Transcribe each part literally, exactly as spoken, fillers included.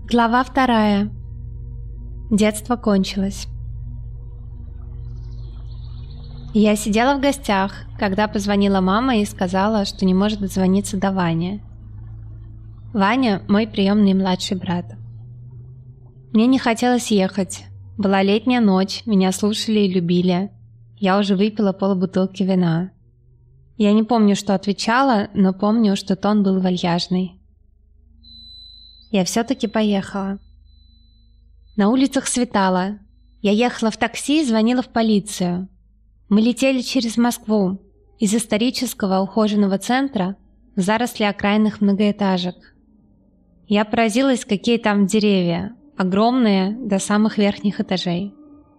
Глава вторая. Детство кончилось. Я сидела в гостях, когда позвонила мама и сказала, что не может дозвониться до Вани. Ваня – мой приемный младший брат. Мне не хотелось ехать. Была летняя ночь, меня слушали и любили. Я уже выпила полбутылки вина. Я не помню, что отвечала, но помню, что тон был вальяжный. Я все-таки поехала. На улицах светало. Я ехала в такси и звонила в полицию. Мы летели через Москву, из исторического ухоженного центра в заросли окраинных многоэтажек. Я поразилась, какие там деревья, огромные до самых верхних этажей.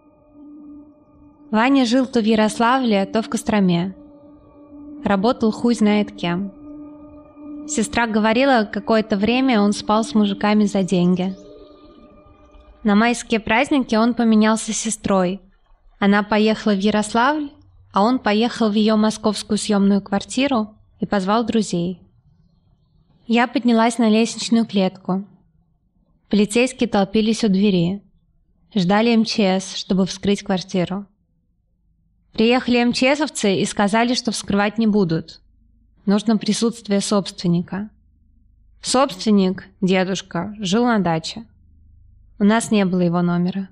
Ваня жил то в Ярославле, то в Костроме. Работал хуй знает кем. Сестра говорила, какое-то время он спал с мужиками за деньги. На майские праздники он поменялся с сестрой. Она поехала в Ярославль, а он поехал в ее московскую съемную квартиру и позвал друзей. Я поднялась на лестничную клетку. Полицейские толпились у двери. Ждали эм че эс, чтобы вскрыть квартиру. Приехали эм че эсовцы и сказали, что вскрывать не будут. Нужно присутствие собственника. Собственник, дедушка, жил на даче. У нас не было его номера.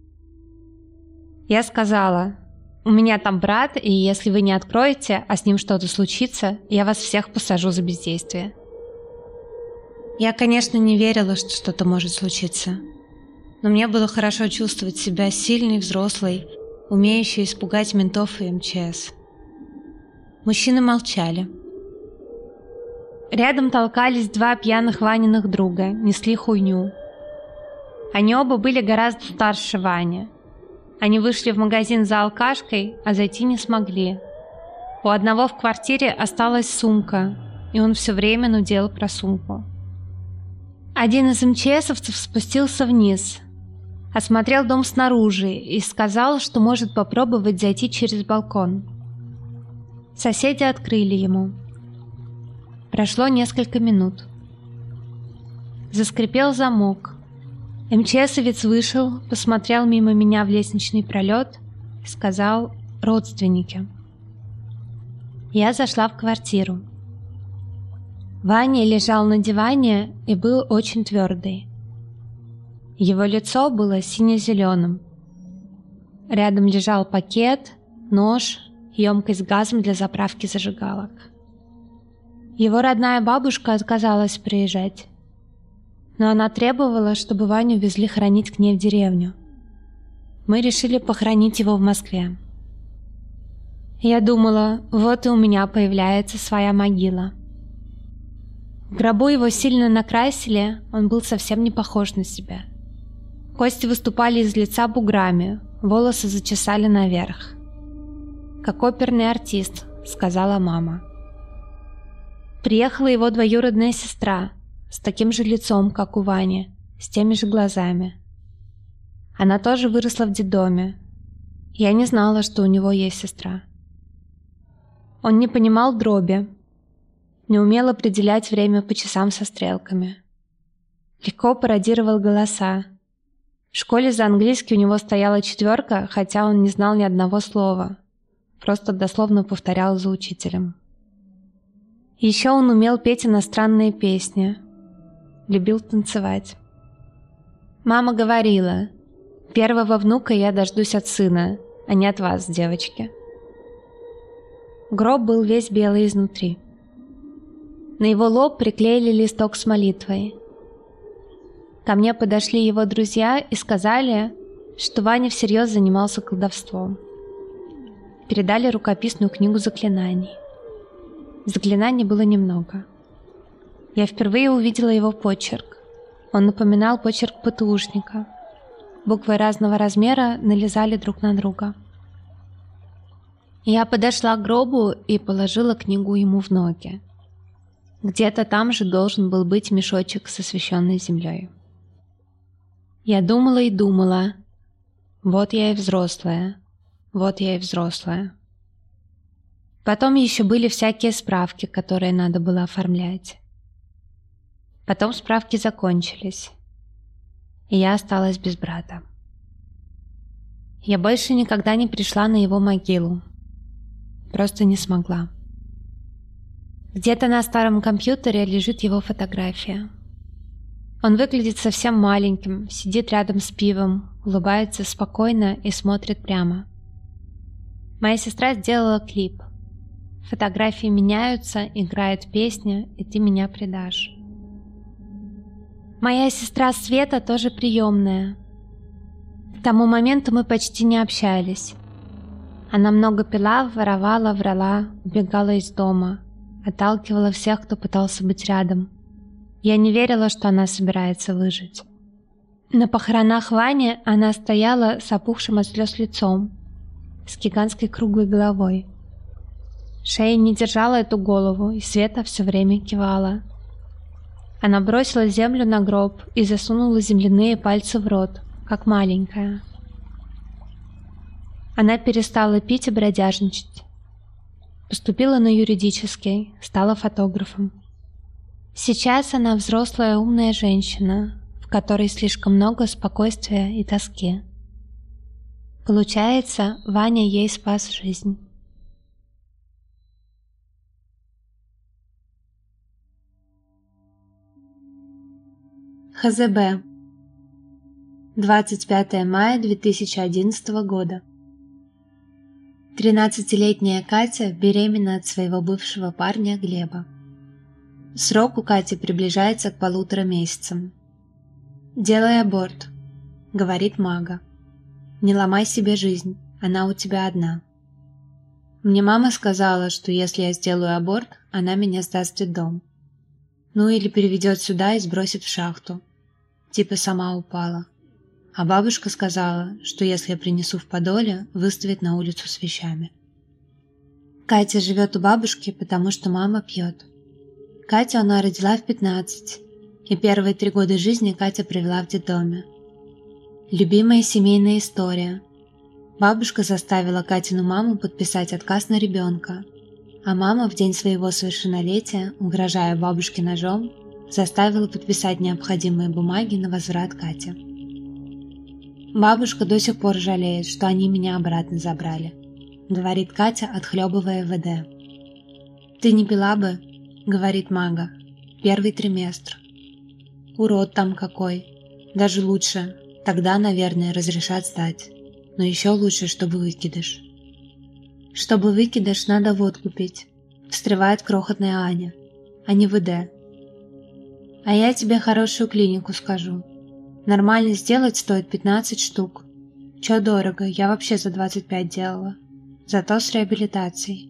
Я сказала: у меня там брат, и если вы не откроете, а с ним что-то случится, я вас всех посажу за бездействие. Я, конечно, не верила, что что-то может случиться. Но мне было хорошо чувствовать себя сильной, взрослой, умеющей испугать ментов и эм че эс. Мужчины молчали. Рядом толкались два пьяных Ваниных друга, несли хуйню. Они оба были гораздо старше Вани. Они вышли в магазин за алкашкой, а зайти не смогли. У одного в квартире осталась сумка, и он все время нудел про сумку. Один из эм че эсовцев спустился вниз, осмотрел дом снаружи и сказал, что может попробовать зайти через балкон. Соседи открыли ему. Прошло несколько минут. Заскрипел замок. эм че эсовец вышел, посмотрел мимо меня в лестничный пролет и сказал: «Родственники». Я зашла в квартиру. Ваня лежал на диване и был очень твердый. Его лицо было сине-зеленым. Рядом лежал пакет, нож, емкость с газом для заправки зажигалок. Его родная бабушка отказалась приезжать, но она требовала, чтобы Ваню везли хоронить к ней в деревню. Мы решили похоронить его в Москве. Я думала, вот и у меня появляется своя могила. В гробу его сильно накрасили, он был совсем не похож на себя. Кости выступали из лица буграми, волосы зачесали наверх. «Как оперный артист», — сказала мама. Приехала его двоюродная сестра, с таким же лицом, как у Вани, с теми же глазами. Она тоже выросла в детдоме. Я не знала, что у него есть сестра. Он не понимал дроби, не умел определять время по часам со стрелками. Легко пародировал голоса. В школе за английский у него стояла четверка, хотя он не знал ни одного слова. Просто дословно повторял за учителем. Еще он умел петь иностранные песни. Любил танцевать. Мама говорила: «Первого внука я дождусь от сына, а не от вас, девочки». Гроб был весь белый изнутри. На его лоб приклеили листок с молитвой. Ко мне подошли его друзья и сказали, что Ваня всерьез занимался колдовством. Передали рукописную книгу заклинаний. Заклинаний было немного. Я впервые увидела его почерк. Он напоминал почерк ПТУшника. Буквы разного размера налезали друг на друга. Я подошла к гробу и положила книгу ему в ноги. Где-то там же должен был быть мешочек с освященной землей. Я думала и думала. Вот я и взрослая. Вот я и взрослая. Потом еще были всякие справки, которые надо было оформлять. Потом справки закончились. и я осталась без брата. Я больше никогда не пришла на его могилу. Просто не смогла. Где-то на старом компьютере лежит его фотография. Он выглядит совсем маленьким, сидит рядом с пивом, улыбается спокойно и смотрит прямо. Моя сестра сделала клип. Фотографии меняются, играет песня, и ты меня предашь. Моя сестра Света тоже приемная. К тому моменту мы почти не общались. Она много пила, воровала, врала, убегала из дома, отталкивала всех, кто пытался быть рядом. Я не верила, что она собирается выжить. На похоронах Вани она стояла с опухшим от слез лицом, с гигантской круглой головой. Шея не держала эту голову, и Света все время кивала. Она бросила землю на гроб и засунула земляные пальцы в рот, как маленькая. Она перестала пить и бродяжничать. Поступила на юридический, стала фотографом. Сейчас она взрослая умная женщина, в которой слишком много спокойствия и тоски. Получается, Ваня ей спас жизнь. ХЗБ. двадцать пятое мая две тысячи одиннадцатого года. тринадцатилетняя Катя беременна от своего бывшего парня Глеба. Срок у Кати приближается к полутора месяцам. «Делай аборт», — говорит Мага. «Не ломай себе жизнь, она у тебя одна». Мне мама сказала, что если я сделаю аборт, она меня сдаст в детдом. Ну или переведет сюда и сбросит в шахту. Типа сама упала. А бабушка сказала, что если я принесу в подоле, выставит на улицу с вещами. Катя живет у бабушки, потому что мама пьет. Катю она родила в пятнадцать, и первые три года жизни Катя провела в детдоме. Любимая семейная история. Бабушка заставила Катину маму подписать отказ на ребенка, а мама в день своего совершеннолетия, угрожая бабушке ножом, заставила подписать необходимые бумаги на возврат Кате. Бабушка до сих пор жалеет, что они меня обратно забрали, говорит Катя, отхлебывая ВД. Ты не пила бы, говорит Мага, первый триместр. Урод там какой. Даже лучше, тогда, наверное, разрешат сдать. Но еще лучше, чтобы выкидыш. Чтобы выкидыш, надо водку пить, встревает крохотная Аня, а не ВД. А я тебе хорошую клинику скажу. Нормально сделать стоит пятнадцать штук. Чё дорого, я вообще за двадцать пять делала. Зато с реабилитацией.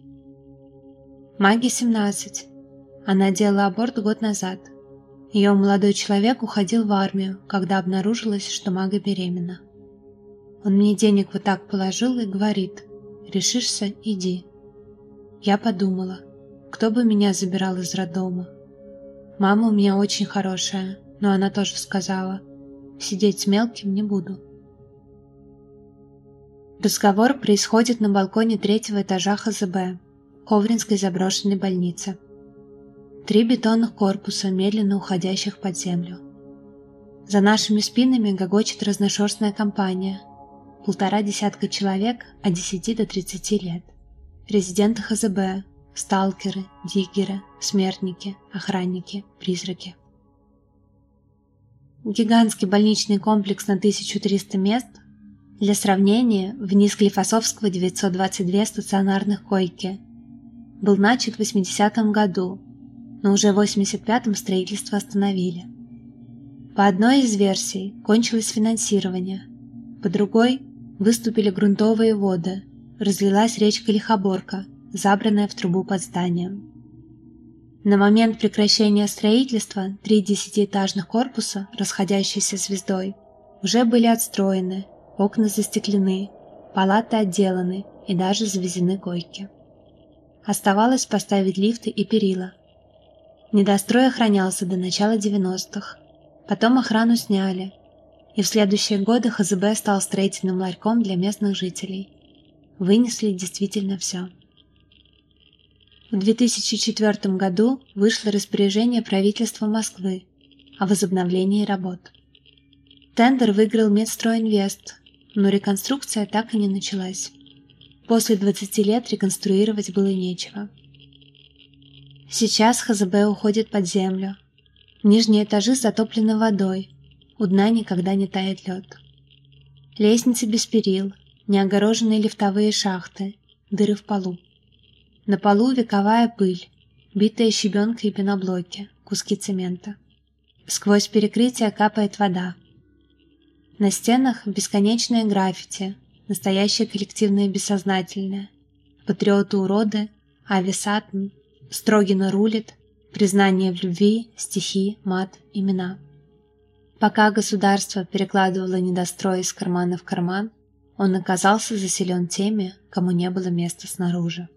Маге семнадцать. Она делала аборт год назад. Ее молодой человек уходил в армию, когда обнаружилось, что Мага беременна. Он мне денег вот так положил и говорит: решишься, иди. Я подумала, кто бы меня забирал из роддома. Мама у меня очень хорошая, но она тоже сказала: сидеть с мелким не буду. Разговор происходит на балконе третьего этажа ХЗБ, Ковринской заброшенной больницы. Три бетонных корпуса, медленно уходящих под землю. За нашими спинами гогочет разношерстная компания. Полтора десятка человек от десяти до тридцати лет. Резиденты ХЗБ, сталкеры, диггеры, смертники, охранники, призраки. Гигантский больничный комплекс на тысячу триста мест. Для сравнения, вниз Склифосовского девятьсот двадцать две стационарных койки. Был начат в восьмидесятом году, но уже в восемьдесят пятом строительство остановили. По одной из версий кончилось финансирование, по другой выступили грунтовые воды, разлилась речка Лихоборка, забранная в трубу под зданием. На момент прекращения строительства три десятиэтажных корпуса, расходящиеся звездой, уже были отстроены, окна застеклены, палаты отделаны и даже завезены койки. Оставалось поставить лифты и перила. Недострой охранялся до начала девяностых, потом охрану сняли, и в следующие годы ХЗБ стал строительным ларьком для местных жителей. Вынесли действительно все. В две тысячи четвёртом году вышло распоряжение правительства Москвы о возобновлении работ. Тендер выиграл Медстройинвест, но реконструкция так и не началась. После двадцати лет реконструировать было нечего. Сейчас ХЗБ уходит под землю. Нижние этажи затоплены водой, у дна никогда не тает лед. Лестницы без перил, неогороженные лифтовые шахты, дыры в полу. На полу вековая пыль, битая щебенка и пеноблоки, куски цемента. Сквозь перекрытие капает вода. На стенах бесконечное граффити, настоящее коллективное бессознательное. Патриоты-уроды, Ави Сатн, Строгино рулит, признание в любви, стихи, мат, имена. Пока государство перекладывало недострой из кармана в карман, он оказался заселен теми, кому не было места снаружи.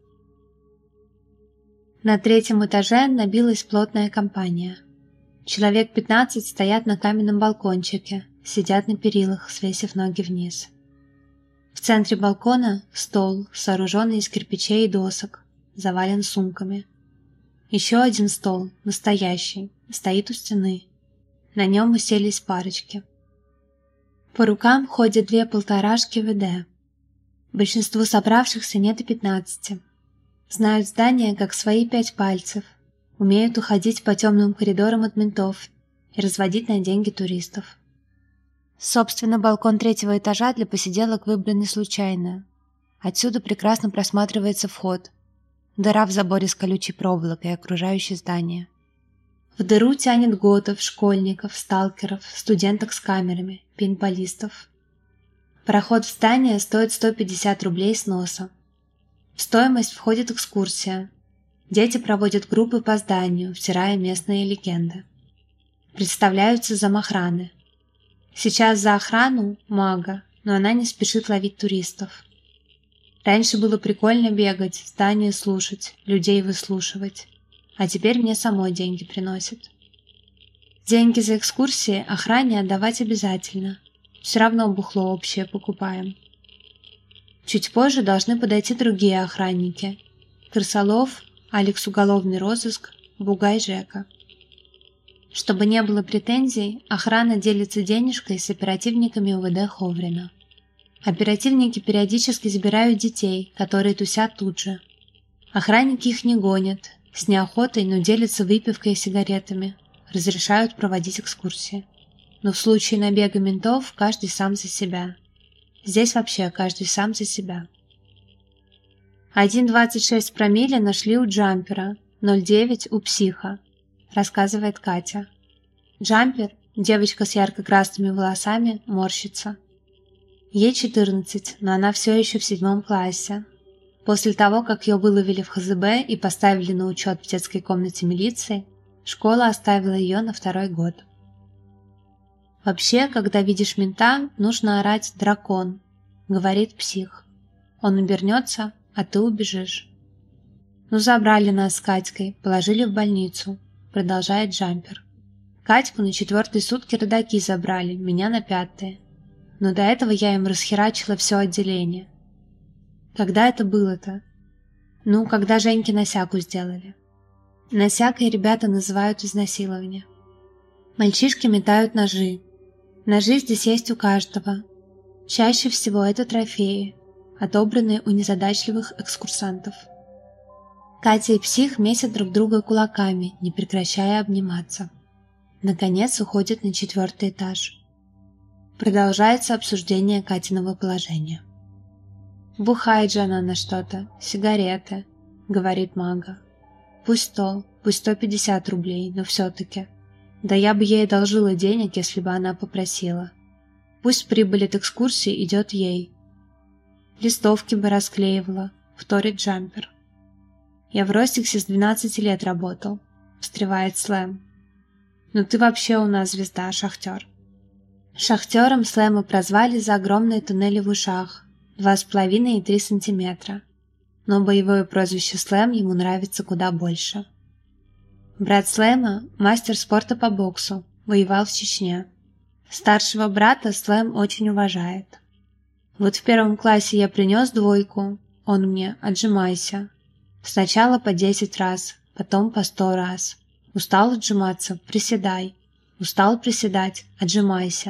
На третьем этаже набилась плотная компания. Человек пятнадцать стоят на каменном балкончике, сидят на перилах, свесив ноги вниз. В центре балкона стол, сооруженный из кирпичей и досок, завален сумками. Еще один стол, настоящий, стоит у стены. На нем уселись парочки. По рукам ходят две полторашки ВД. Большинству собравшихся нет и пятнадцати. Знают здание как свои пять пальцев, умеют уходить по темным коридорам от ментов и разводить на деньги туристов. Собственно, балкон третьего этажа для посиделок выбран случайно. Отсюда прекрасно просматривается вход. Дыра в заборе с колючей проволокой, окружающей здание. В дыру тянет готов, школьников, сталкеров, студенток с камерами, пейнтболистов. Проход в здание стоит сто пятьдесят рублей с носа. В стоимость входит экскурсия. Дети проводят группы по зданию, втирая местные легенды. Представляются замохраны. Сейчас за охрану мага, но она не спешит ловить туристов. Раньше было прикольно бегать, здание слушать, людей выслушивать. А теперь мне самой деньги приносят. Деньги за экскурсии охране отдавать обязательно. Все равно бухло общее покупаем. Чуть позже должны подойти другие охранники. Крысолов, Алекс уголовный розыск, Бугай Жека. Чтобы не было претензий, охрана делится денежкой с оперативниками УВД Ховрина. Оперативники периодически забирают детей, которые тусят тут же. Охранники их не гонят, с неохотой, но делятся выпивкой и сигаретами, разрешают проводить экскурсии. Но в случае набега ментов каждый сам за себя. Здесь вообще каждый сам за себя. один целых двадцать шесть промилле нашли у Джампера, ноль целых девять у Психа, рассказывает Катя. Джампер, девочка с ярко-красными волосами, морщится. Ей четырнадцать, но она все еще в седьмом классе. После того, как ее выловили в ХЗБ и поставили на учет в детской комнате милиции, школа оставила ее на второй год. «Вообще, когда видишь мента, нужно орать «дракон», — говорит Псих. Он обернется, а ты убежишь. «Ну, забрали нас с Катькой, положили в больницу», — продолжает Джампер. «Катьку на четвертые сутки родаки забрали, меня на пятые. Но до этого я им расхерачила все отделение». «Когда это было-то?» «Ну, когда Женьке Носяку сделали». Носякой ребята называют изнасилование. Мальчишки метают ножи. Ножи здесь есть у каждого. Чаще всего это трофеи, отобранные у незадачливых экскурсантов. Катя и Псих месят друг друга кулаками, не прекращая обниматься. Наконец уходят на четвертый этаж. Продолжается обсуждение Катиного положения. «Бухает же она на что-то, сигареты», — говорит Мага. «Пусть сто, пусть сто пятьдесят рублей, но все-таки. Да я бы ей одолжила денег, если бы она попросила. Пусть прибыль от экскурсии идет ей. Листовки бы расклеивала», — вторит Джампер. «Я в Ростиксе с двенадцати лет работал», — встревает Слэм. «Ну ты вообще у нас звезда, шахтер». Шахтером Слэма прозвали за огромные туннели в ушах, два с половиной и три сантиметра. Но боевое прозвище Слэм ему нравится куда больше. Брат Слэма – мастер спорта по боксу, воевал в Чечне. Старшего брата Слэм очень уважает. Вот в первом классе я принес двойку, он мне «отжимайся». Сначала по десять раз, потом по сто раз. Устал отжиматься – приседай. Устал приседать – отжимайся.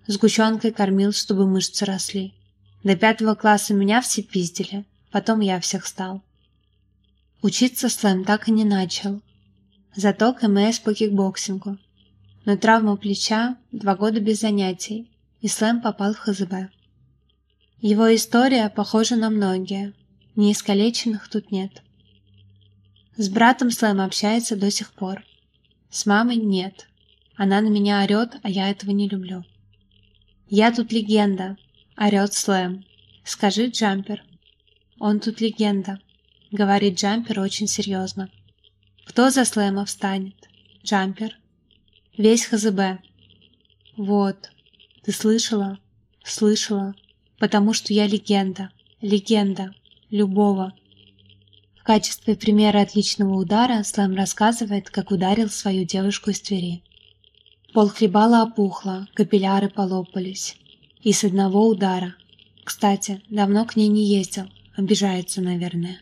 Сгущенкой кормил, чтобы мышцы росли. До пятого класса меня все пиздили, потом я всех стал. Учиться слэм так и не начал. Зато КМС по кикбоксингу. Но травма плеча, два года без занятий, и слэм попал в ХЗБ. Его история похожа на многие, неискалеченных тут нет. С братом слэм общается до сих пор. С мамой нет. Она на меня орет, а я этого не люблю. «Я тут легенда», — орет слэм. «Скажи, Джампер». «Он тут легенда», — говорит Джампер очень серьезно. «Кто за слэма встанет?» «Джампер». «Весь ХЗБ». «Вот. Ты слышала?» «Слышала. Потому что я легенда. Легенда. Любого». В качестве примера отличного удара слэм рассказывает, как ударил свою девушку из Твери. Пол хлебала опухло, капилляры полопались. И с одного удара. Кстати, давно к ней не ездил, обижается, наверное.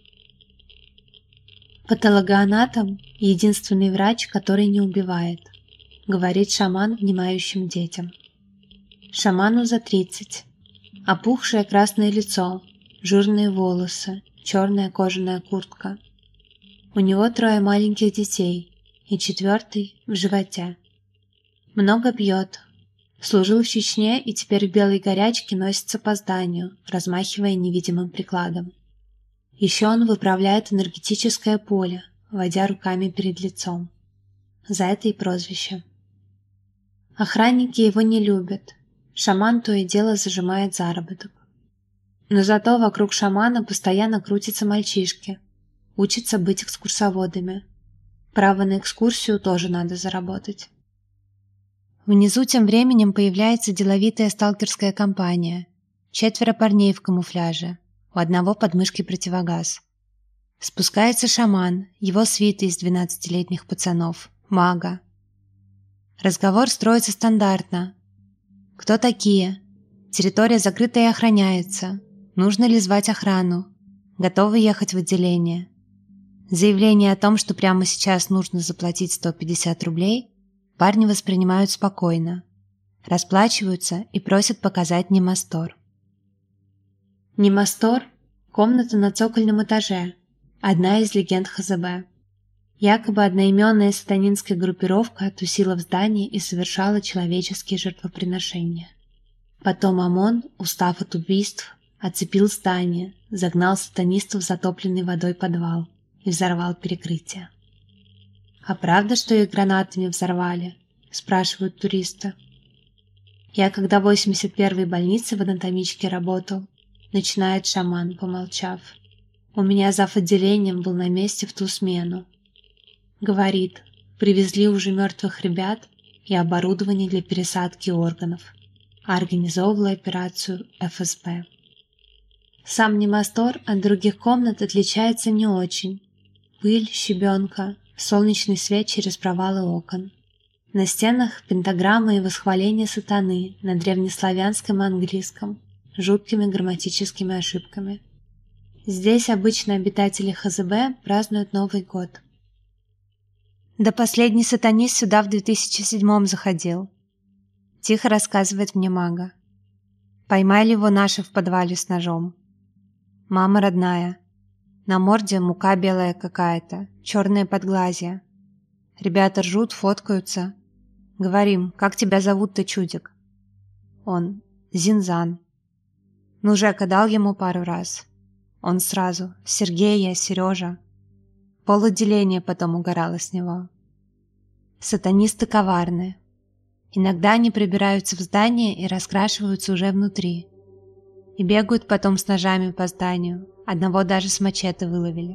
Патологоанатом – единственный врач, который не убивает, говорит шаман внимающим детям. Шаману за тридцать. Опухшее красное лицо, жирные волосы, черная кожаная куртка. У него трое маленьких детей, и четвертый в животе. Много пьет. Служил в Чечне и теперь в белой горячке носится по зданию, размахивая невидимым прикладом. Еще он выправляет энергетическое поле, водя руками перед лицом. За это и прозвище. Охранники его не любят. Шаман то и дело зажимает заработок. Но зато вокруг шамана постоянно крутятся мальчишки. Учатся быть экскурсоводами. Право на экскурсию тоже надо заработать. Внизу тем временем появляется деловитая сталкерская компания. Четверо парней в камуфляже. У одного под мышкой противогаз. Спускается шаман, его свита из двенадцатилетних пацанов, мага. Разговор строится стандартно. Кто такие? Территория закрыта и охраняется. Нужно ли звать охрану? Готовы ехать в отделение? Заявление о том, что прямо сейчас нужно заплатить сто пятьдесят рублей, парни воспринимают спокойно, расплачиваются и просят показать Немастор. Немастор – комната на цокольном этаже, одна из легенд ХЗБ. Якобы одноименная сатанинская группировка тусила в здании и совершала человеческие жертвоприношения. Потом ОМОН, устав от убийств, оцепил здание, загнал сатанистов в затопленный водой подвал и взорвал перекрытие. «А правда, что их гранатами взорвали?» – спрашивают туристы. «Я когда в восемьдесят первой больнице в анатомичке работал», – начинает шаман, помолчав. «У меня зав. Отделением был на месте в ту смену. Говорит, привезли уже мертвых ребят и оборудование для пересадки органов, а организовывала операцию эф эс бэ. Сам Немастор от других комнат отличается не очень. Пыль, щебенка, солнечный свет через провалы окон. На стенах пентаграммы и восхваления сатаны на древнеславянском и английском, жуткими грамматическими ошибками. Здесь обычно обитатели ХЗБ празднуют Новый год. Да последний сатанист сюда в две тысячи седьмом заходил. Тихо рассказывает мне мага. Поймали его наши в подвале с ножом. Мама родная. На морде мука белая какая-то, черные подглазья. Ребята ржут, фоткаются. Говорим, как тебя зовут-то, чудик? Он, Зинзан. Ну, Жека дал ему пару раз. Он сразу, Сергея, Сережа. Пол отделения потом угорало с него. Сатанисты коварные. Иногда они прибираются в здание и раскрашиваются уже внутри. И бегают потом с ножами по зданию. Одного даже с мачете выловили.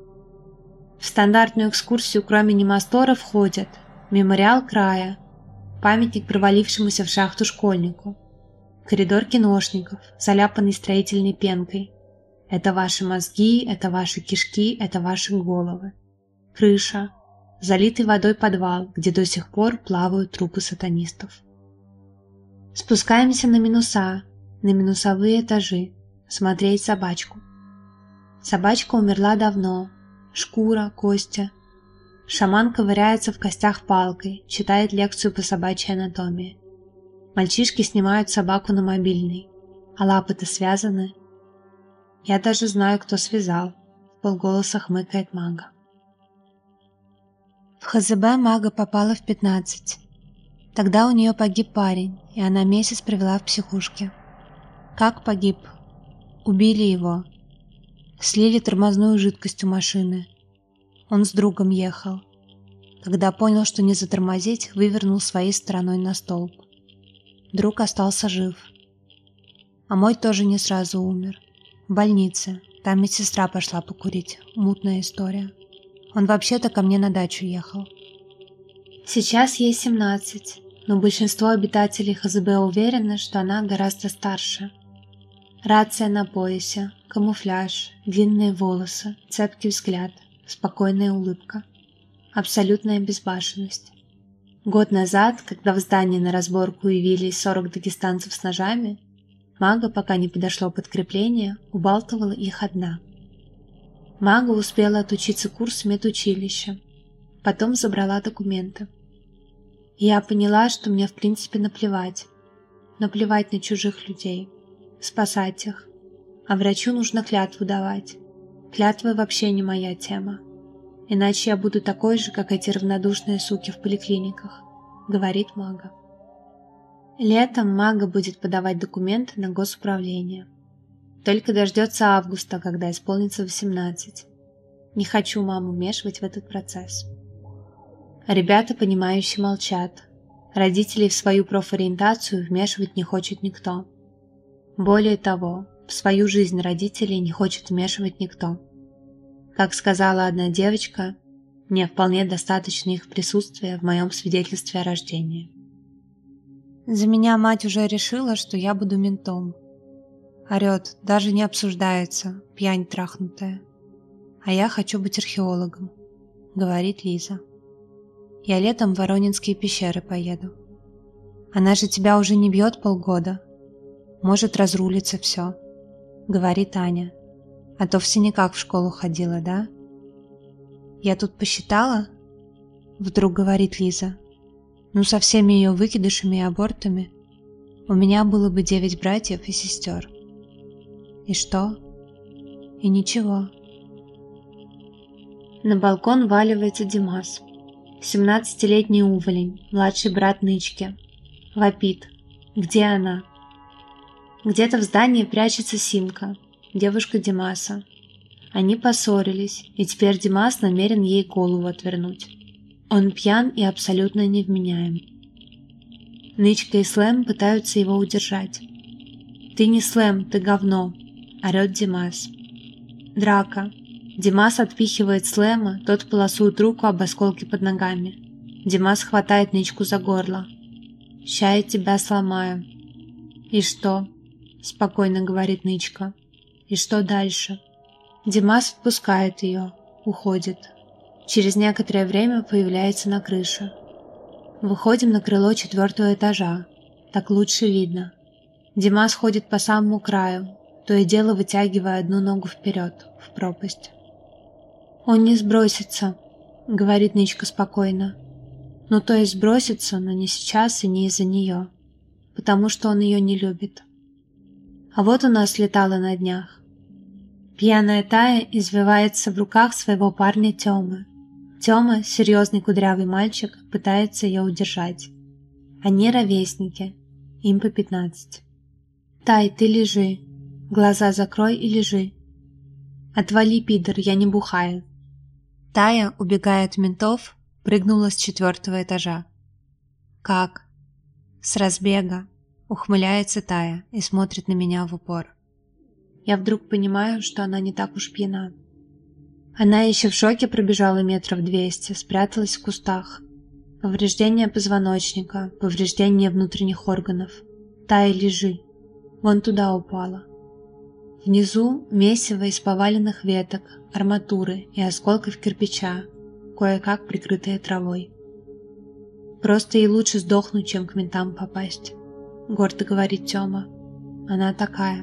В стандартную экскурсию кроме Немастора входят мемориал края, памятник провалившемуся в шахту школьнику, коридор киношников, заляпанный строительной пенкой. Это ваши мозги, это ваши кишки, это ваши головы. Крыша, залитый водой подвал, где до сих пор плавают трупы сатанистов. Спускаемся на минуса, на минусовые этажи, смотреть собачку. Собачка умерла давно. Шкура, кости. Шаман ковыряется в костях палкой, читает лекцию по собачьей анатомии. Мальчишки снимают собаку на мобильный, а лапы-то связаны. Я даже знаю, кто связал, вполголоса хмыкает Мага. В ХЗБ Мага попала в пятнадцать. Тогда у нее погиб парень, и она месяц провела в психушке. Как погиб? Убили его. Слили тормозную жидкость у машины. Он с другом ехал. Когда понял, что не затормозить, вывернул своей стороной на столб. Друг остался жив. А мой тоже не сразу умер. В больнице. Там медсестра пошла покурить. Мутная история. Он вообще-то ко мне на дачу ехал. Сейчас ей семнадцать, но большинство обитателей ХЗБ уверены, что она гораздо старше. Рация на поясе, камуфляж, длинные волосы, цепкий взгляд, спокойная улыбка. Абсолютная безбашенность. Год назад, когда в здании на разборку явились сорок дагестанцев с ножами, Мага, пока не подошло подкрепление, убалтывала их одна. Мага успела отучиться курс в медучилище, потом забрала документы. Я поняла, что мне в принципе наплевать. Наплевать на чужих людей. Спасать их. А врачу нужно клятву давать. Клятвы вообще не моя тема. Иначе я буду такой же, как эти равнодушные суки в поликлиниках, говорит Мага. Летом Мага будет подавать документы на госуправление. Только дождется августа, когда исполнится восемнадцать. Не хочу маму вмешивать в этот процесс. Ребята, понимающие, молчат. Родителей в свою профориентацию вмешивать не хочет никто. Более того, в свою жизнь родителей не хочет вмешивать никто. Как сказала одна девочка, мне вполне достаточно их присутствия в моем свидетельстве о рождении. За меня мать уже решила, что я буду ментом. Орет, даже не обсуждается, пьянь трахнутая. А я хочу быть археологом, говорит Лиза. Я летом в Воронинские пещеры поеду. Она же тебя уже не бьет полгода. Может, разрулится все, говорит Аня. А то в синяках в школу ходила, да? Я тут посчитала, вдруг говорит Лиза. Ну, со всеми ее выкидышами и абортами у меня было бы девять братьев и сестер. И что? И ничего. На балкон валивается Димас. Семнадцатилетний уволень, младший брат Нычки. Вопит. Где она? Где-то в здании прячется Симка, девушка Димаса. Они поссорились, и теперь Димас намерен ей голову отвернуть. Он пьян и абсолютно невменяем. Нычка и Слэм пытаются его удержать. «Ты не Слэм, ты говно!» – орет Димас. Драка. Димас отпихивает Слэма, тот полосует руку об осколки под ногами. Димас хватает Нычку за горло. «Ща я тебя сломаю». «И что?» – спокойно говорит Нычка. «И что дальше?» Димас впускает ее, уходит. Через некоторое время появляется на крыше. Выходим на крыло четвертого этажа. Так лучше видно. Димас ходит по самому краю, то и дело вытягивая одну ногу вперед, в пропасть. «Он не сбросится», — говорит Нычка спокойно. «Ну то есть сбросится, но не сейчас и не из-за нее, потому что он ее не любит». А вот у нас летала на днях. Пьяная Тая извивается в руках своего парня Тёмы. Тёма, серьезный кудрявый мальчик, пытается ее удержать. Они ровесники, им по пятнадцать. «Тай, ты лежи. Глаза закрой и лежи». «Отвали, пидор, я не бухаю». Тая, убегая от ментов, прыгнула с четвертого этажа. «Как?» «С разбега», — ухмыляется Тая и смотрит на меня в упор. Я вдруг понимаю, что она не так уж пьяна. Она еще в шоке пробежала метров двести, спряталась в кустах. Повреждение позвоночника, повреждение внутренних органов. Тая, лежи. Вон туда упала. Внизу месиво из поваленных веток, арматуры и осколков кирпича, кое-как прикрытые травой. «Просто ей лучше сдохнуть, чем к ментам попасть», — гордо говорит Тёма. «Она такая».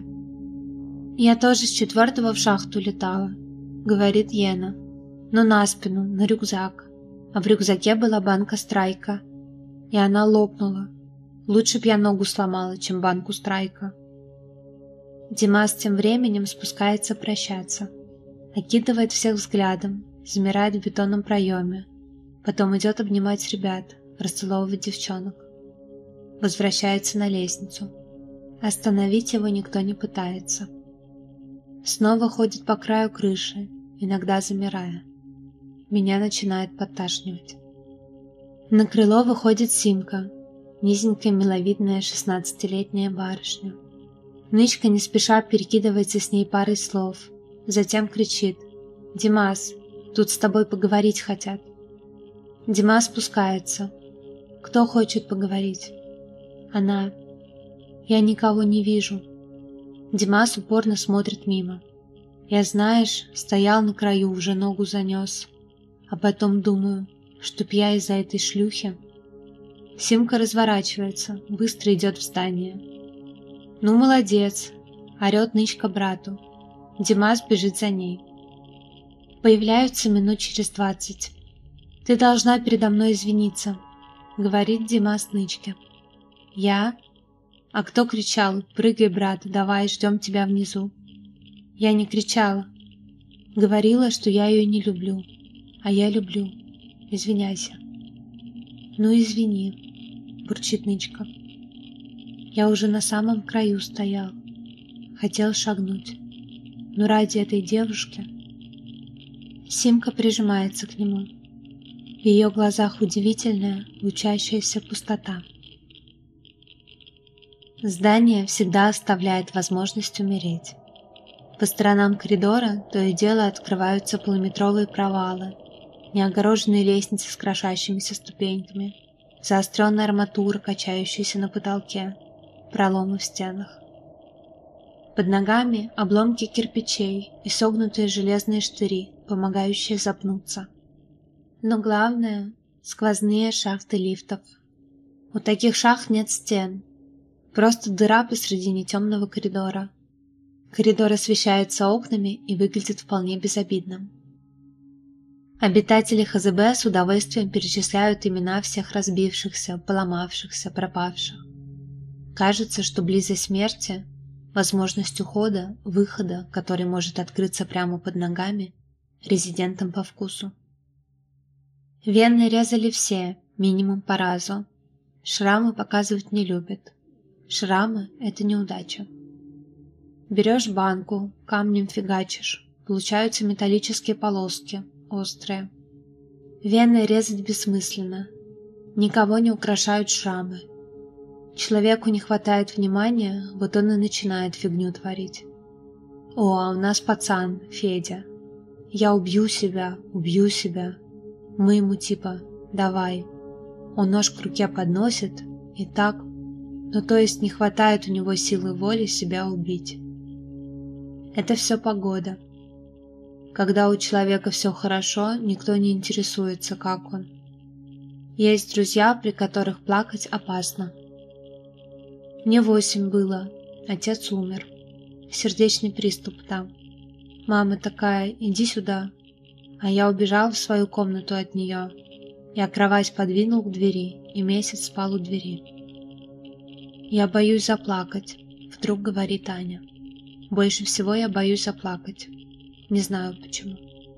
«Я тоже с четвертого в шахту летала», — говорит Ена. «Но на спину, на рюкзак. А в рюкзаке была банка страйка. И она лопнула. Лучше б я ногу сломала, чем банку страйка. Димас тем временем спускается прощаться. Окидывает всех взглядом, замирает в бетонном проеме. Потом идет обнимать ребят, расцеловывать девчонок. Возвращается на лестницу. Остановить его никто не пытается. Снова ходит по краю крыши, иногда замирая. Меня начинает подташнивать. На крыло выходит Симка, низенькая миловидная шестнадцатилетняя барышня. Нычка не спеша перекидывается с ней парой слов, затем кричит: «Димас, тут с тобой поговорить хотят». Димас спускается. «Кто хочет поговорить?» «Она». «Я никого не вижу». Димас упорно смотрит мимо. Я, знаешь, стоял на краю, уже ногу занес. А потом думаю, чтоб я из-за этой шлюхи. Симка разворачивается, быстро идет в здание. «Ну, молодец!» — орет Нычка брату. Димас бежит за ней. Появляются минут через двадцать. «Ты должна передо мной извиниться», — говорит Димас Нычке. «Я? А кто кричал? Прыгай, брат, давай, ждем тебя внизу». Я не кричала. Говорила, что я ее не люблю. А я люблю. Извиняйся. Ну, извини, бурчит Нычка. Я уже на самом краю стоял. Хотел шагнуть. Но ради этой девушки... Симка прижимается к нему. В ее глазах удивительная, лучащаяся пустота. Здание всегда оставляет возможность умереть. По сторонам коридора то и дело открываются полуметровые провалы, неогороженные лестницы с крошащимися ступеньками, заостренная арматура, качающаяся на потолке, проломы в стенах. Под ногами обломки кирпичей и согнутые железные штыри, помогающие запнуться. Но главное — сквозные шахты лифтов. У таких шахт нет стен, просто дыра посредине темного коридора. Коридор освещается окнами и выглядит вполне безобидным. Обитатели ХЗБ с удовольствием перечисляют имена всех разбившихся, поломавшихся, пропавших. Кажется, что близость смерти, возможность ухода, выхода, который может открыться прямо под ногами, резидентам по вкусу. Вены резали все, минимум по разу. Шрамы показывать не любят. Шрамы — это неудача. Берешь банку, камнем фигачишь, получаются металлические полоски, острые. Вены резать бессмысленно. Никого не украшают шрамы. Человеку не хватает внимания, вот он и начинает фигню творить. О, а у нас пацан, Федя. Я убью себя, убью себя. Мы ему типа «давай». Он нож к руке подносит, и так, ну то есть не хватает у него силы воли себя убить. Это все погода. Когда у человека все хорошо, никто не интересуется, как он. Есть друзья, при которых плакать опасно. Мне восемь было, отец умер. Сердечный приступ там. Мама такая: иди сюда. А я убежал в свою комнату от нее. Я кровать подвинул к двери и месяц спал у двери. Я боюсь заплакать, вдруг говорит Аня. Больше всего я боюсь заплакать. Не знаю почему.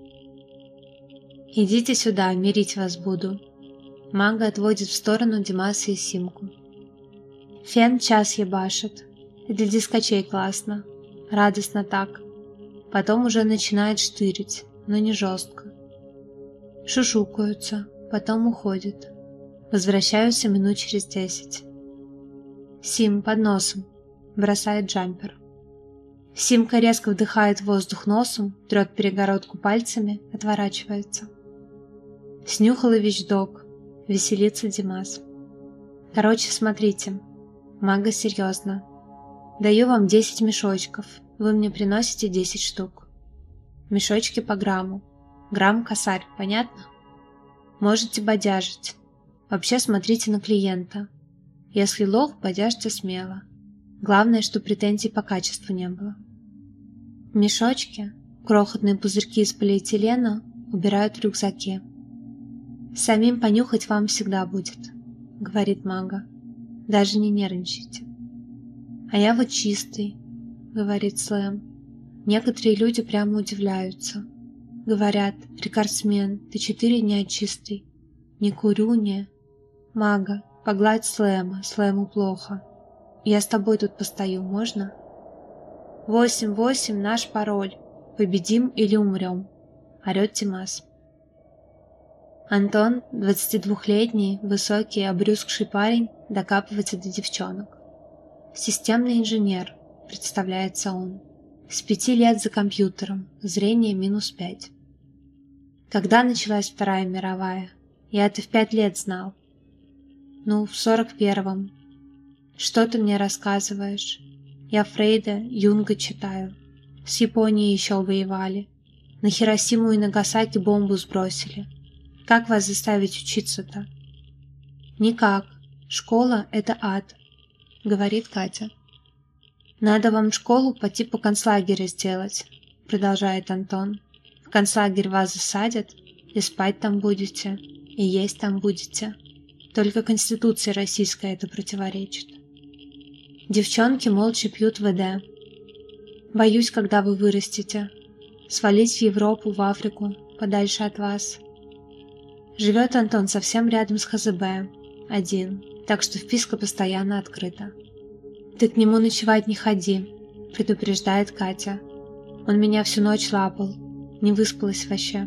Идите сюда, мирить вас буду. Мага отводит в сторону Димаса и Симку. Фен час ебашит. Для дискочей классно. Радостно так. Потом уже начинает штырить, но не жестко. Шушукаются, потом уходят. Возвращаются минут через десять. Сим под носом. Бросает джампер. Симка резко вдыхает воздух носом, трет перегородку пальцами, отворачивается. Снюхала вещдок. Веселится Димас. Короче, смотрите. Мага серьезно. Даю вам десять мешочков. Вы мне приносите десять штук. Мешочки по грамму. Грамм косарь, понятно? Можете бодяжить. Вообще смотрите на клиента. Если лох, бодяжьте смело. Главное, что претензий по качеству не было. Мешочки, крохотные пузырьки из полиэтилена, убирают в рюкзаке. «Самим понюхать вам всегда будет», — говорит Мага. Даже не нервничайте. А я вот чистый, говорит Слэм. Некоторые люди прямо удивляются. Говорят: рекордсмен, ты четыре дня чистый. Не курю, не. Мага, погладь Слэма, Слэму плохо. Я с тобой тут постою, можно? Восемь восемь наш пароль. Победим или умрем, орет Тимас. Антон, двадцатидвухлетний, высокий, обрюзгший парень, докапывается до девчонок. Системный инженер, представляется он. С пяти лет за компьютером, зрение минус пять. Когда началась Вторая мировая? Я это в пять лет знал. Ну, в сорок первом. Что ты мне рассказываешь? Я Фрейда, Юнга читаю. С Японией еще воевали. На Хиросиму и Нагасаки бомбу сбросили. Как вас заставить учиться-то? Никак. Школа — это ад, говорит Катя. Надо вам школу по типу концлагеря сделать, продолжает Антон. В концлагерь вас засадят, и спать там будете, и есть там будете. Только Конституция российская это противоречит. Девчонки молча пьют ВД. Боюсь, когда вы вырастете. Свалить в Европу, в Африку, подальше от вас. Живет Антон совсем рядом с ХЗБ, один, так что вписка постоянно открыта. Ты к нему ночевать не ходи, предупреждает Катя. Он меня всю ночь лапал, не выспалась вообще.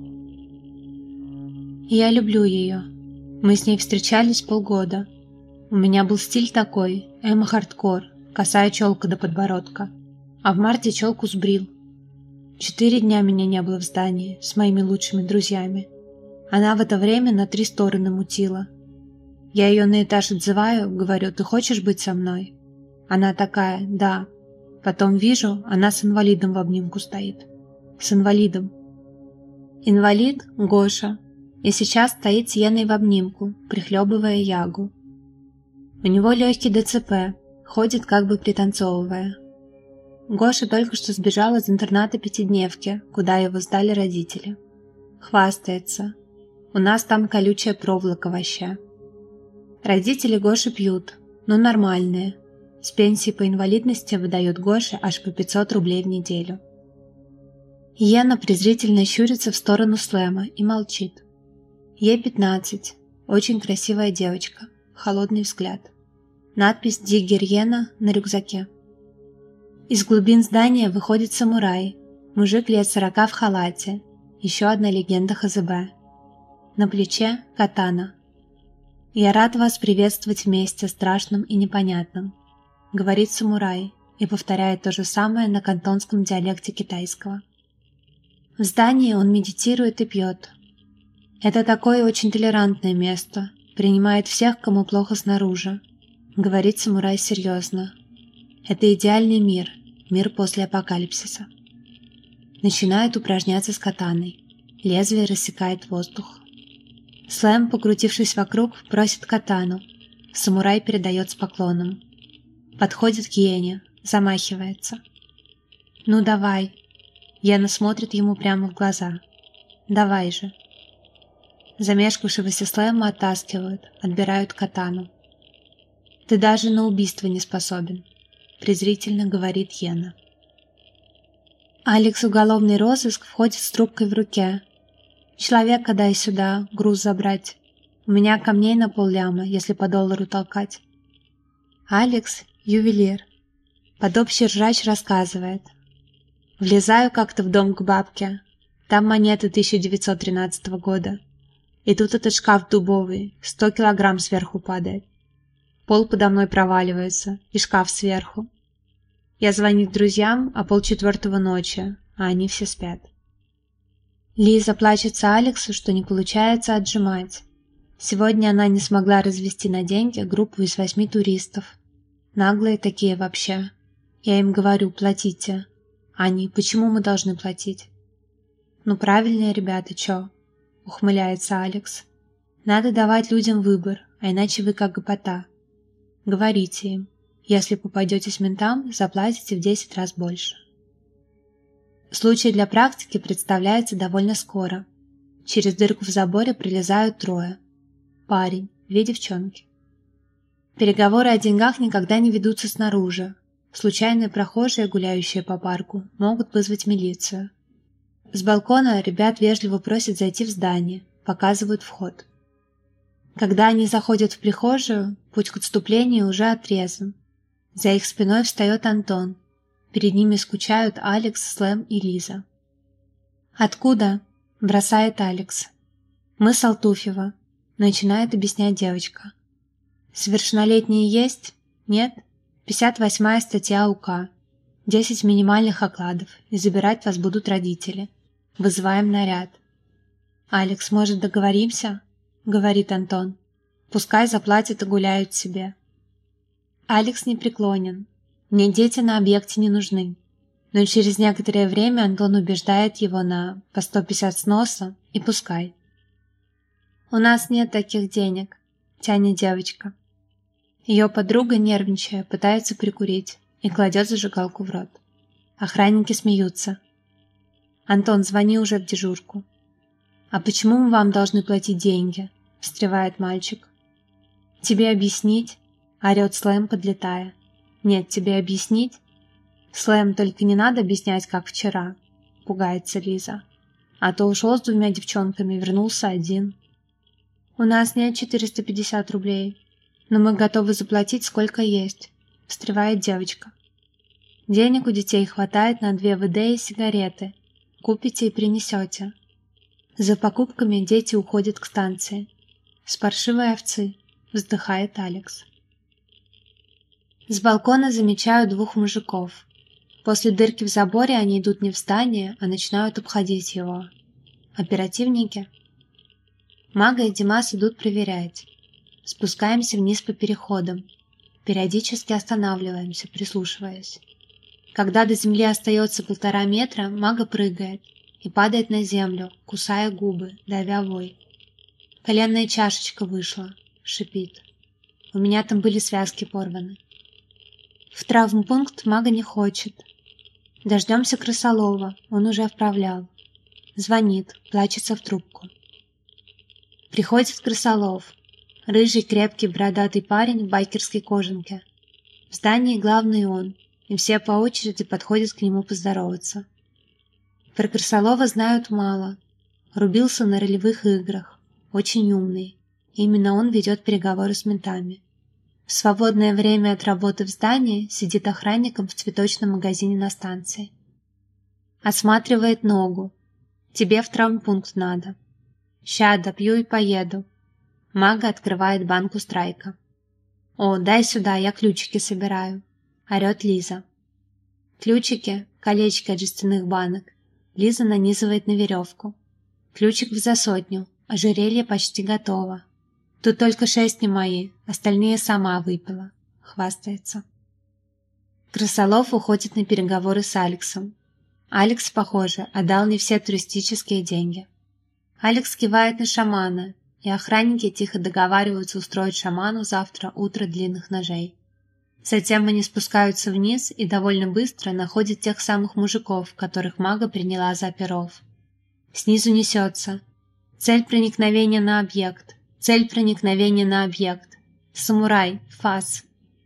И я люблю ее. Мы с ней встречались полгода. У меня был стиль такой, эмо-хардкор, косая челка до подбородка. А в марте челку сбрил. Четыре дня меня не было в здании с моими лучшими друзьями. Она в это время на три стороны мутила. Я ее на этаж отзываю, говорю: ты хочешь быть со мной? Она такая: да. Потом вижу, она с инвалидом в обнимку стоит. С инвалидом. Инвалид — Гоша. И сейчас стоит с Еной в обнимку, прихлебывая ягу. У него легкий ДЦП, ходит как бы пританцовывая. Гоша только что сбежал из интерната пятидневки, куда его сдали родители. Хвастается. У нас там колючая проволока вообще. Родители Гоши пьют, но нормальные. С пенсии по инвалидности выдают Гоше аж по пятьсот рублей в неделю. Йена презрительно щурится в сторону Слэма и молчит. Ей пятнадцать, очень красивая девочка, холодный взгляд. Надпись «Диггер Йена» на рюкзаке. Из глубин здания выходит самурай, мужик лет сорока в халате, еще одна легенда ХЗБ. На плече катана. «Я рад вас приветствовать вместе, страшным и непонятным», — говорит самурай и повторяет то же самое на кантонском диалекте китайского. В здании он медитирует и пьет. Это такое очень толерантное место, принимает всех, кому плохо снаружи, говорит самурай серьезно. Это идеальный мир, мир после апокалипсиса. Начинает упражняться с катаной. Лезвие рассекает воздух. Слэм, покрутившись вокруг, просит катану. Самурай передает с поклоном. Подходит к Йене, замахивается. «Ну давай!» Йена смотрит ему прямо в глаза. «Давай же!» Замешкавшегося Слэма оттаскивают, отбирают катану. «Ты даже на убийство не способен», — презрительно говорит Йена. Алекс уголовный розыск входит с трубкой в руке. «Человека дай сюда, груз забрать. У меня камней на полляма, если по доллару толкать». Алекс — ювелир. Подобщий ржач рассказывает. Влезаю как-то в дом к бабке. Там монеты тысяча девятьсот тринадцатого года. И тут этот шкаф дубовый, сто килограмм сверху падает. Пол подо мной проваливается, и шкаф сверху. Я звоню друзьям, а полчетвертого ночи, а они все спят. Лиза плачется Алексу, что не получается отжимать. Сегодня она не смогла развести на деньги группу из восьми туристов. Наглые такие вообще. Я им говорю: платите. Они: почему мы должны платить? Ну правильные ребята, чё? Ухмыляется Алекс. Надо давать людям выбор, а иначе вы как гопота. Говорите им: если попадетесь ментам, заплатите в десять раз больше. Случай для практики представляется довольно скоро. Через дырку в заборе прилезают трое. Парень, две девчонки. Переговоры о деньгах никогда не ведутся снаружи. Случайные прохожие, гуляющие по парку, могут вызвать милицию. С балкона ребят вежливо просят зайти в здание, показывают вход. Когда они заходят в прихожую, путь к отступлению уже отрезан. За их спиной встает Антон. Перед ними скучают Алекс, Слэм и Лиза. «Откуда?» – бросает Алекс. «Мы с Алтуфьева», – начинает объяснять девочка. «Совершеннолетние есть? Нет? пятьдесят восьмая статья УК. десять минимальных окладов, и забирать вас будут родители. Вызываем наряд». «Алекс, может, договоримся?» – говорит Антон. «Пускай заплатят и гуляют себе». Алекс непреклонен. «Мне дети на объекте не нужны». Но через некоторое время Антон убеждает его на по сто пятьдесят сноса и пускай. «У нас нет таких денег», – тянет девочка. Ее подруга, нервничая, пытается прикурить и кладет зажигалку в рот. Охранники смеются. «Антон, звони уже в дежурку». «А почему мы вам должны платить деньги?» – встревает мальчик. «Тебе объяснить?» – орет Слэм, подлетая. «Нет, тебе объяснить?» «Слэм, только не надо объяснять, как вчера», – пугается Лиза. «А то ушел с двумя девчонками, вернулся один». «У нас нет четыреста пятьдесят рублей, но мы готовы заплатить сколько есть», – встревает девочка. «Денег у детей хватает на две вэ дэ и сигареты. Купите и принесете». За покупками дети уходят к станции. «С паршивой овцы», – вздыхает Алекс. С балкона замечаю двух мужиков. После дырки в заборе они идут не в здание, а начинают обходить его. Оперативники. Мага и Димас идут проверять. Спускаемся вниз по переходам. Периодически останавливаемся, прислушиваясь. Когда до земли остается полтора метра, Мага прыгает и падает на землю, кусая губы, давя вой. «Коленная чашечка вышла», — шипит. «У меня там были связки порваны». В травмпункт Мага не хочет. Дождемся Крысолова, он уже вправлял. Звонит, плачется в трубку. Приходит Крысолов. Рыжий, крепкий, бородатый парень в байкерской кожанке. В здании главный он, и все по очереди подходят к нему поздороваться. Про Крысолова знают мало. Рубился на ролевых играх, очень умный. Именно он ведет переговоры с ментами. В свободное время от работы в здании сидит охранником в цветочном магазине на станции. Осматривает ногу. «Тебе в травмпункт надо». «Ща допью и поеду». Мага открывает банку страйка. «О, дай сюда, я ключики собираю», — орет Лиза. Ключики, колечки от жестяных банок, Лиза нанизывает на веревку. Ключик за сотню, ожерелье почти готово. «Тут только шесть не мои, остальные сама выпила», — хвастается. Крысолов уходит на переговоры с Алексом. Алекс, похоже, отдал не все туристические деньги. Алекс кивает на шамана, и охранники тихо договариваются устроить шаману завтра утро длинных ножей. Затем они спускаются вниз и довольно быстро находят тех самых мужиков, которых Мага приняла за оперов. Снизу несется. Цель проникновения на объект. Цель проникновения на объект. Самурай. Фас.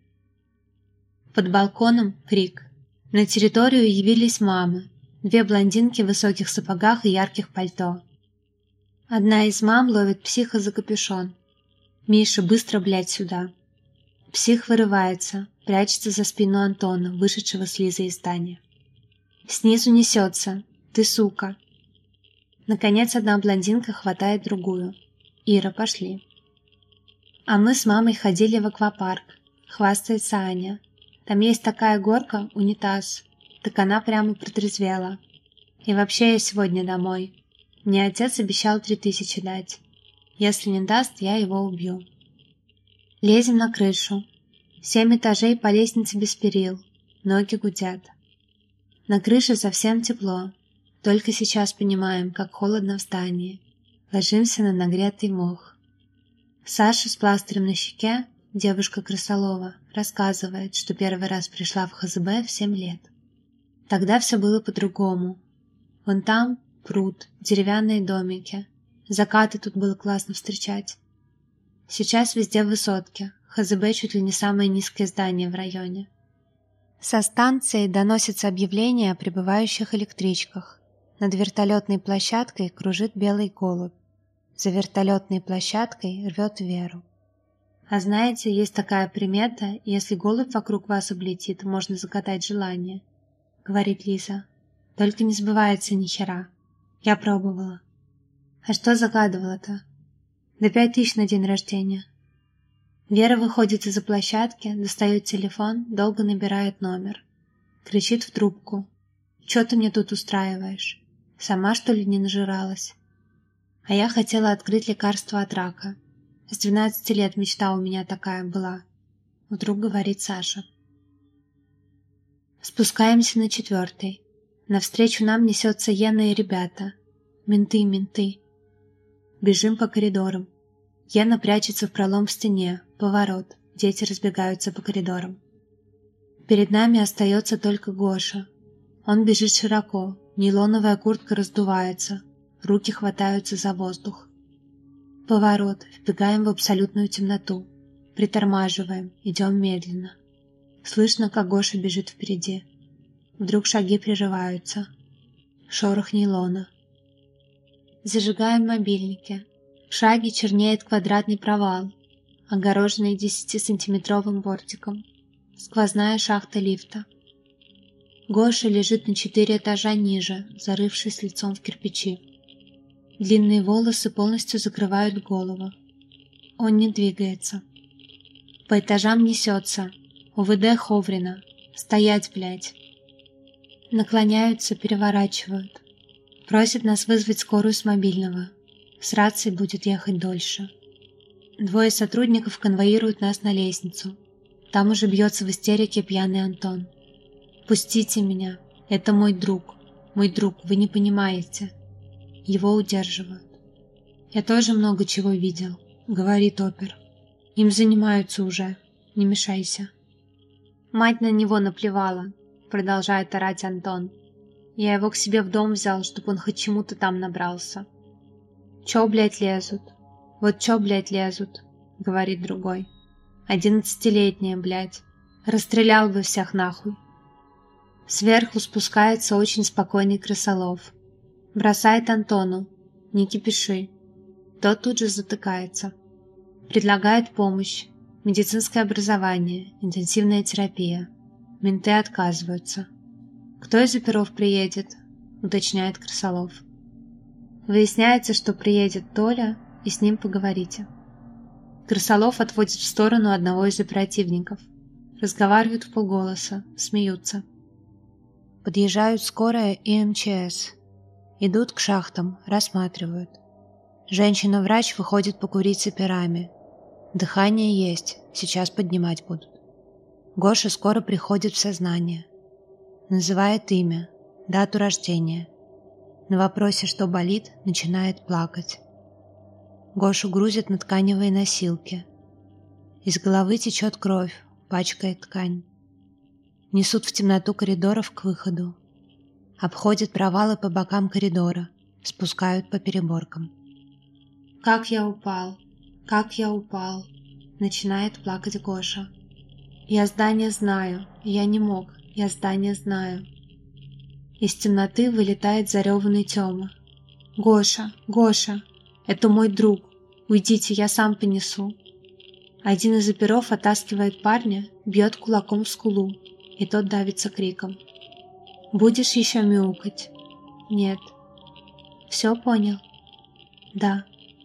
Под балконом крик. На территорию явились мамы. Две блондинки в высоких сапогах и ярких пальто. Одна из мам ловит психа за капюшон. «Миша, быстро, блядь, сюда!» Псих вырывается, прячется за спину Антона, вышедшего с Лизой из здания. Снизу несется. «Ты сука!» Наконец одна блондинка хватает другую. «Ира, пошли». «А мы с мамой ходили в аквапарк», — хвастается Аня. «Там есть такая горка, унитаз. Так она прямо протрезвела. И вообще я сегодня домой. Мне отец обещал три тысячи дать. Если не даст, я его убью». Лезем на крышу. Семь этажей по лестнице без перил. Ноги гудят. На крыше совсем тепло. Только сейчас понимаем, как холодно в здании. Ложимся на нагретый мох. Саша с пластырем на щеке, девушка Крысолова, рассказывает, что первый раз пришла в ха зэ бэ в семь лет. Тогда все было по-другому. Вон там пруд, деревянные домики. Закаты тут было классно встречать. Сейчас везде высотки, ХЗБ чуть ли не самое низкое здание в районе. Со станции доносится объявление о прибывающих электричках. Над вертолетной площадкой кружит белый голубь. За вертолетной площадкой рвет Веру. А знаете, есть такая примета, если голубь вокруг вас облетит, можно загадать желание, говорит Лиза. Только не сбывается ни хера. Я пробовала. А что загадывала-то? Да пять тысяч на день рождения. Вера выходит из-за площадки, достает телефон, долго набирает номер. Кричит в трубку. «Чё ты мне тут устраиваешь? Сама, что ли, не нажиралась?» А я хотела открыть лекарство от рака. С двенадцати лет мечта у меня такая была. Вдруг говорит Саша. Спускаемся на четвертый. Навстречу нам несется Ена и ребята. Менты, менты. Бежим по коридорам. Ена прячется в пролом в стене, поворот, дети разбегаются по коридорам. Перед нами остается только Гоша. Он бежит широко, нейлоновая куртка раздувается, руки хватаются за воздух. Поворот, вбегаем в абсолютную темноту, притормаживаем, идем медленно. Слышно, как Гоша бежит впереди. Вдруг шаги прерываются. Шорох нейлона. Зажигаем мобильники. В шаге чернеет квадратный провал, огороженный десятисантиметровым бортиком. Сквозная шахта лифта. Гоша лежит на четыре этажа ниже, зарывшись лицом в кирпичи. Длинные волосы полностью закрывают голову. Он не двигается. По этажам несется. УВД Ховрина. Стоять, блядь. Наклоняются, переворачивают. Просят нас вызвать скорую с мобильного. С рацией будет ехать дольше. Двое сотрудников конвоируют нас на лестницу. Там уже бьется в истерике пьяный Антон. «Пустите меня. Это мой друг. Мой друг, вы не понимаете». Его удерживают. «Я тоже много чего видел», — говорит опер. «Им занимаются уже. Не мешайся». «Мать на него наплевала», — продолжает орать Антон. «Я его к себе в дом взял, чтобы он хоть чему-то там набрался». «Чё, блядь, лезут? Вот чё, блядь, лезут?» — говорит другой. «Одиннадцатилетняя, блядь. Расстрелял бы всех нахуй». Сверху спускается очень спокойный крысолов. Бросает Антону: «Не кипиши». Тот тут же затыкается. Предлагает помощь. Медицинское образование, интенсивная терапия. Менты отказываются. «Кто из оперов приедет?» — уточняет крысолов. Выясняется, что приедет Толя, и с ним поговорите. Крысолов отводит в сторону одного из оперативников. Разговаривают вполголоса, смеются. Подъезжают скорая и эм че эс. Идут к шахтам, рассматривают. Женщина-врач выходит покурить с операми. Дыхание есть, сейчас поднимать будут. Гоша скоро приходит в сознание. Называет имя, дату рождения. На вопросе, что болит, начинает плакать. Гошу грузят на тканевые носилки. Из головы течет кровь, пачкает ткань. Несут в темноту коридоров к выходу. Обходят провалы по бокам коридора, спускают по переборкам. «Как я упал, как я упал», — начинает плакать Гоша. «Я здание знаю, я не мог, я здание знаю». Из темноты вылетает зареванный Тёма. «Гоша, Гоша, это мой друг, уйдите, я сам понесу». Один из оперов оттаскивает парня, бьет кулаком в скулу, и тот давится криком. «Будешь еще мяукать?» «Нет». «Все понял?» «Да».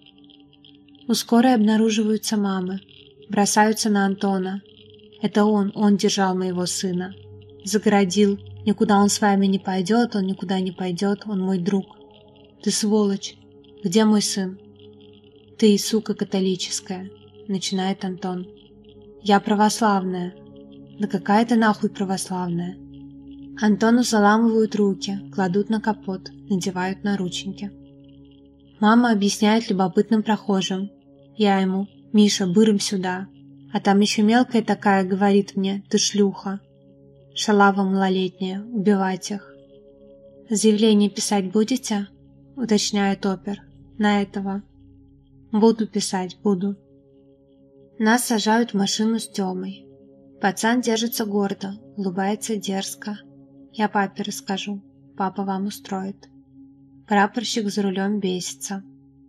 У скорой обнаруживаются мамы, бросаются на Антона. Это он, он держал моего сына. Загородил. Никуда он с вами не пойдет, он никуда не пойдет, он мой друг. Ты сволочь. Где мой сын? Ты, сука католическая, начинает Антон. Я православная. Да какая ты нахуй православная? Антону заламывают руки, кладут на капот, надевают наручники. Мама объясняет любопытным прохожим. Я ему: «Миша, бырым сюда». А там еще мелкая такая говорит мне: «Ты шлюха». Шалава малолетняя, убивать их. «Заявление писать будете?» — уточняет опер. На этого. «Буду писать, буду». Нас сажают в машину с Тёмой. Пацан держится гордо, улыбается дерзко. Я папе расскажу, папа вам устроит. Прапорщик за рулем бесится.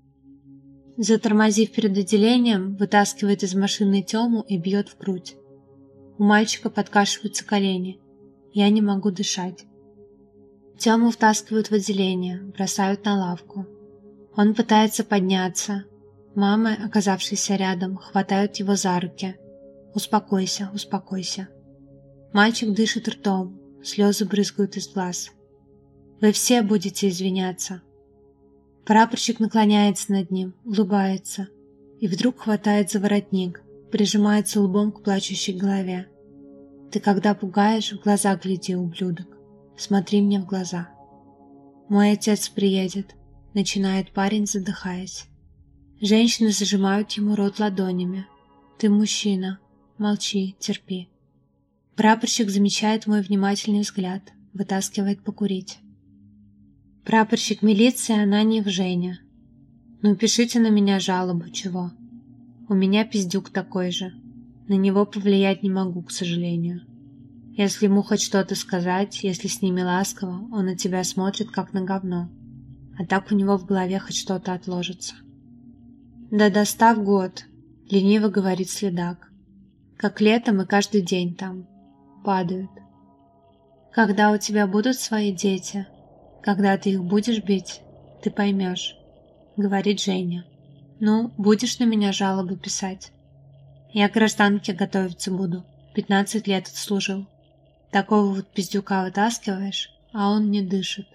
Затормозив перед отделением, вытаскивает из машины Тёму и бьет в грудь. У мальчика подкашиваются колени. Я не могу дышать. Тёму втаскивают в отделение, бросают на лавку. Он пытается подняться. Мамы, оказавшиеся рядом, хватают его за руки. «Успокойся, успокойся». Мальчик дышит ртом, слезы брызгают из глаз. «Вы все будете извиняться». Прапорщик наклоняется над ним, улыбается и вдруг хватает за воротник, прижимается лбом к плачущей голове. «Ты когда пугаешь, в глаза гляди, ублюдок. Смотри мне в глаза». «Мой отец приедет», — начинает парень, задыхаясь. Женщины зажимают ему рот ладонями. «Ты мужчина. Молчи, терпи». Прапорщик замечает мой внимательный взгляд, вытаскивает покурить. Прапорщик милиции Ананьев Женя. «Ну пишите на меня жалобу, чего? У меня пиздюк такой же. На него повлиять не могу, к сожалению. Если ему хоть что-то сказать, если с ними ласково, он на тебя смотрит как на говно. А так у него в голове хоть что-то отложится». «Да достав год», — лениво говорит следак. «Как летом и каждый день там. Падают. Когда у тебя будут свои дети, когда ты их будешь бить, ты поймешь», — говорит Женя. «Ну, будешь на меня жалобы писать? Я к гражданке готовиться буду. Пятнадцать лет отслужил. Такого вот пиздюка вытаскиваешь, а он не дышит».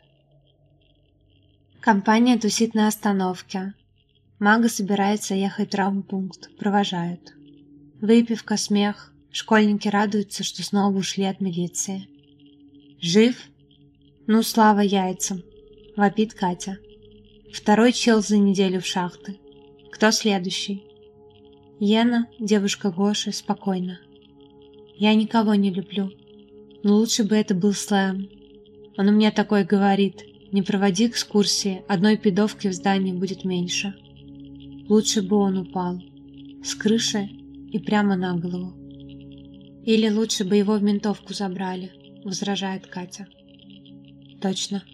Компания тусит на остановке. Мага собирается ехать в травмпункт, провожают. Выпивка, смех, школьники радуются, что снова ушли от милиции. «Жив? Ну, слава яйцам!» — вопит Катя. «Второй чел за неделю в шахты. Кто следующий?» Ена, девушка Гоши, спокойно. «Я никого не люблю. Но лучше бы это был Слэм. Он у меня такой говорит: не проводи экскурсии, одной пидовки в здании будет меньше. Лучше бы он упал. С крыши и прямо на голову. Или лучше бы его в ментовку забрали», — возражает Катя. «Точно.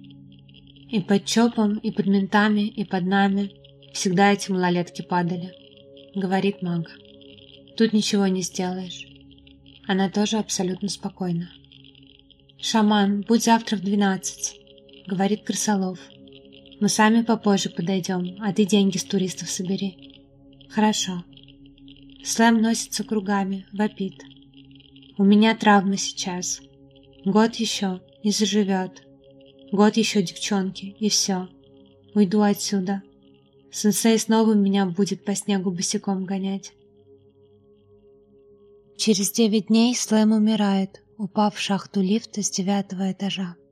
И под ЧОПом, и под ментами, и под нами всегда эти малолетки падали», — говорит Мага. «Тут ничего не сделаешь». Она тоже абсолютно спокойна. «Шаман, будь завтра в двенадцать», — говорит Крысолов. «Мы сами попозже подойдем, а ты деньги с туристов собери». «Хорошо». Слэм носится кругами, вопит. «У меня травма сейчас. Год еще и заживет. Год еще девчонки, и все. Уйду отсюда. Сенсей снова меня будет по снегу босиком гонять». Через девять дней Слэм умирает, упав в шахту лифта с девятого этажа.